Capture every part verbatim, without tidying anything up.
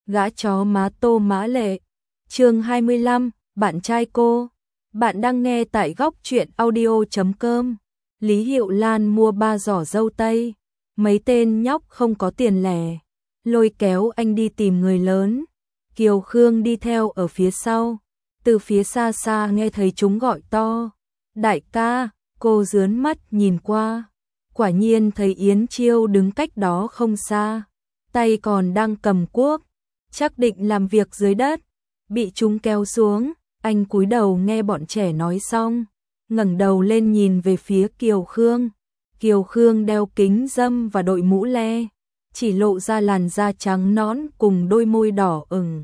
Gã chó má Tô Mã Lệ. Chương hai mươi lăm, bạn trai cô. Bạn đang nghe tại góc truyện audio chấm com. Lý Hiệu Lan mua ba giỏ dâu tây. Mấy tên nhóc không có tiền lẻ, lôi kéo anh đi tìm người lớn. Kiều Khương đi theo ở phía sau. Từ phía xa xa nghe thấy chúng gọi to: "Đại ca!" Cô dướn mắt nhìn qua, quả nhiên thấy Yến Chiêu đứng cách đó không xa, tay còn đang cầm cuốc, chắc định làm việc dưới đất. Bị chúng kéo xuống, anh cúi đầu nghe bọn trẻ nói xong, ngẩng đầu lên nhìn về phía Kiều Khương. Kiều Khương đeo kính râm và đội mũ le, chỉ lộ ra làn da trắng nõn cùng đôi môi đỏ ửng.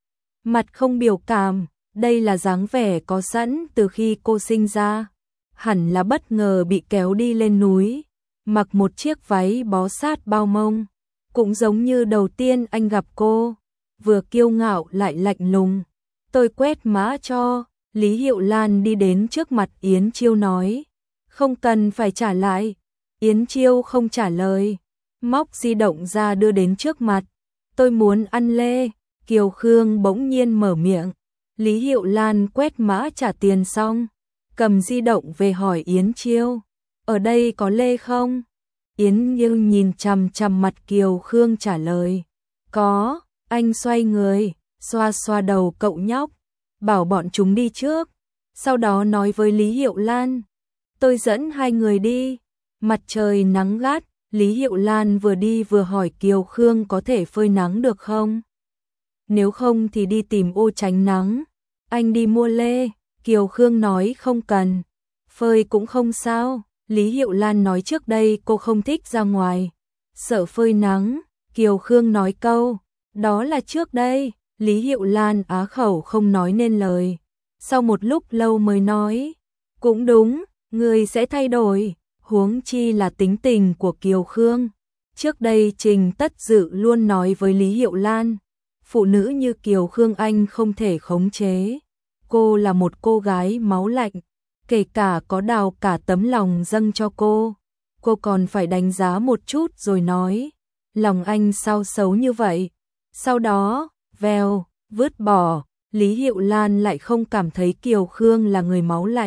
Mặt không biểu cảm, đây là dáng vẻ có sẵn từ khi cô sinh ra. Hẳn là bất ngờ bị kéo đi lên núi, mặc một chiếc váy bó sát bao mông, cũng giống như đầu tiên anh gặp cô, vừa kiêu ngạo lại lạnh lùng. "Tôi quét mã cho." Lý Hiệu Lan đi đến trước mặt Yến Chiêu nói. "Không cần phải trả lại." Yến Chiêu không trả lời, móc di động ra đưa đến trước mặt. "Tôi muốn ăn lê." Kiều Khương bỗng nhiên mở miệng. Lý Hiệu Lan quét mã trả tiền xong, cầm di động về hỏi Yến Chiêu: "Ở đây có lê không?" Yến Chiêu nhìn chằm chằm mặt Kiều Khương trả lời: "Có." Anh xoay người, xoa xoa đầu cậu nhóc, bảo bọn chúng đi trước, sau đó nói với Lý Hiệu Lan: "Tôi dẫn hai người đi." Mặt trời nắng gắt, Lý Hiệu Lan vừa đi vừa hỏi Kiều Khương có thể phơi nắng được không? Nếu không thì đi tìm ô tránh nắng. Anh đi mua lê. Kiều Khương nói không cần, phơi cũng không sao. Lý Hiệu Lan nói trước đây cô không thích ra ngoài, sợ phơi nắng. Kiều Khương nói câu: "Đó là trước đây." Lý Hiệu Lan á khẩu không nói nên lời, sau một lúc lâu mới nói: "Cũng đúng, người sẽ thay đổi." Huống chi là tính tình của Kiều Khương. Trước đây Trình Tất Dự luôn nói với Lý Hiệu Lan, phụ nữ như Kiều Khương anh không thể khống chế. Cô là một cô gái máu lạnh, kể cả có đào cả tấm lòng dâng cho cô, cô còn phải đánh giá một chút rồi nói. Lòng anh sao xấu như vậy? Sau đó, vèo, vứt bỏ. Lý Hiệu Lan lại không cảm thấy Kiều Khương là người máu lạnh.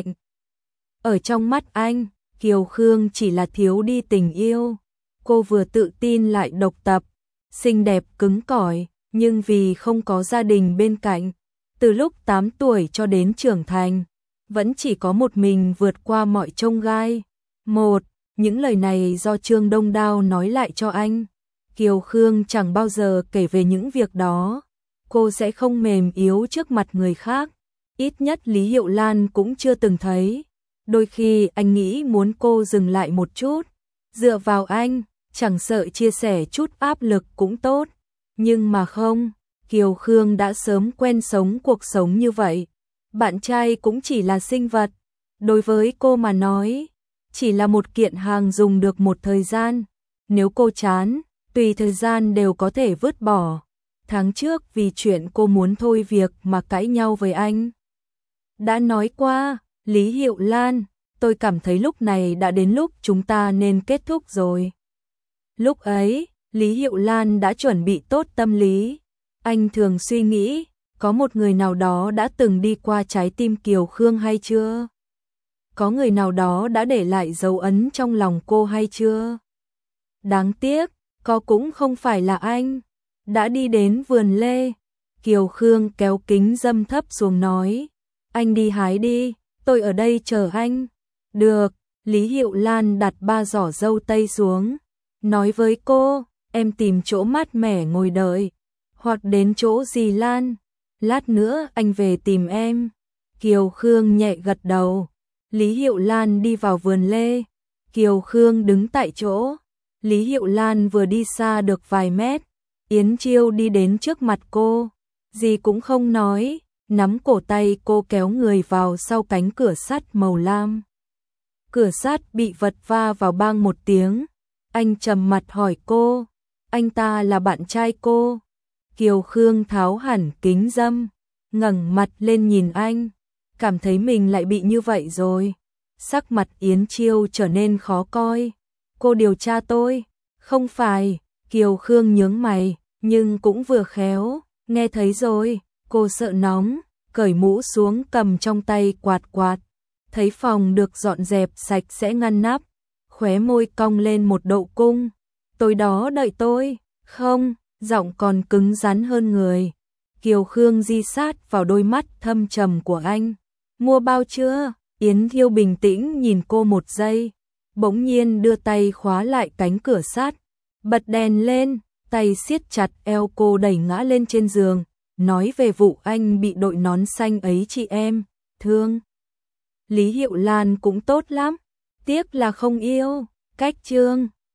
Ở trong mắt anh, Kiều Khương chỉ là thiếu đi tình yêu. Cô vừa tự tin lại độc tập, xinh đẹp cứng cỏi, nhưng vì không có gia đình bên cạnh, từ lúc tám tuổi cho đến trưởng thành, vẫn chỉ có một mình vượt qua mọi chông gai. Một, những lời này do Trương Đông Đao nói lại cho anh. Kiều Khương chẳng bao giờ kể về những việc đó. Cô sẽ không mềm yếu trước mặt người khác. Ít nhất Lý Hiệu Lan cũng chưa từng thấy. Đôi khi anh nghĩ muốn cô dừng lại một chút, dựa vào anh, chẳng sợ chia sẻ chút áp lực cũng tốt. Nhưng mà không, Kiều Khương đã sớm quen sống cuộc sống như vậy. Bạn trai cũng chỉ là sinh vật. Đối với cô mà nói, chỉ là một kiện hàng dùng được một thời gian. Nếu cô chán, tùy thời gian đều có thể vứt bỏ. Tháng trước vì chuyện cô muốn thôi việc mà cãi nhau với anh. Đã nói qua, Lý Hiệu Lan, tôi cảm thấy lúc này đã đến lúc chúng ta nên kết thúc rồi. Lúc ấy, Lý Hiệu Lan đã chuẩn bị tốt tâm lý. Anh thường suy nghĩ, có một người nào đó đã từng đi qua trái tim Kiều Khương hay chưa? Có người nào đó đã để lại dấu ấn trong lòng cô hay chưa? Đáng tiếc, có cũng không phải là anh. Đã đi đến vườn lê, Kiều Khương kéo kính râm thấp xuống nói: "Anh đi hái đi, tôi ở đây chờ anh." "Được." Lý Hiệu Lan đặt ba giỏ dâu tây xuống, nói với cô: "Em tìm chỗ mát mẻ ngồi đợi, hoặc đến chỗ dì Lan, lát nữa anh về tìm em." Kiều Khương nhẹ gật đầu. Lý Hiệu Lan đi vào vườn lê, Kiều Khương đứng tại chỗ. Lý Hiệu Lan vừa đi xa được vài mét, Yến Chiêu đi đến trước mặt cô, gì cũng không nói, nắm cổ tay cô kéo người vào sau cánh cửa sắt màu lam. Cửa sắt bị vật va vào bang một tiếng. Anh trầm mặt hỏi cô: "Anh ta là bạn trai cô?" Kiều Khương tháo hẳn kính râm, ngẩng mặt lên nhìn anh, cảm thấy mình lại bị như vậy rồi. Sắc mặt Yến Chiêu trở nên khó coi. "Cô điều tra tôi?" "Không phải." Kiều Khương nhướng mày, nhưng cũng vừa khéo, Nghe thấy rồi, cô sợ nóng, cởi mũ xuống cầm trong tay quạt quạt. Thấy phòng được dọn dẹp sạch sẽ ngăn nắp, khóe môi cong lên một độ cung. Tối đó đợi tôi, không, giọng còn cứng rắn hơn người. Kiều Khương di sát vào đôi mắt thâm trầm của anh. Mua bao chưa? Yến Thiêu bình tĩnh nhìn cô một giây, bỗng nhiên đưa tay khóa lại cánh cửa sắt, bật đèn lên, tay siết chặt eo cô đẩy ngã lên trên giường, nói về vụ anh bị đội nón xanh ấy chị em, thương. Lý Hiệu Lan cũng tốt lắm, tiếc là không yêu, cách Trương.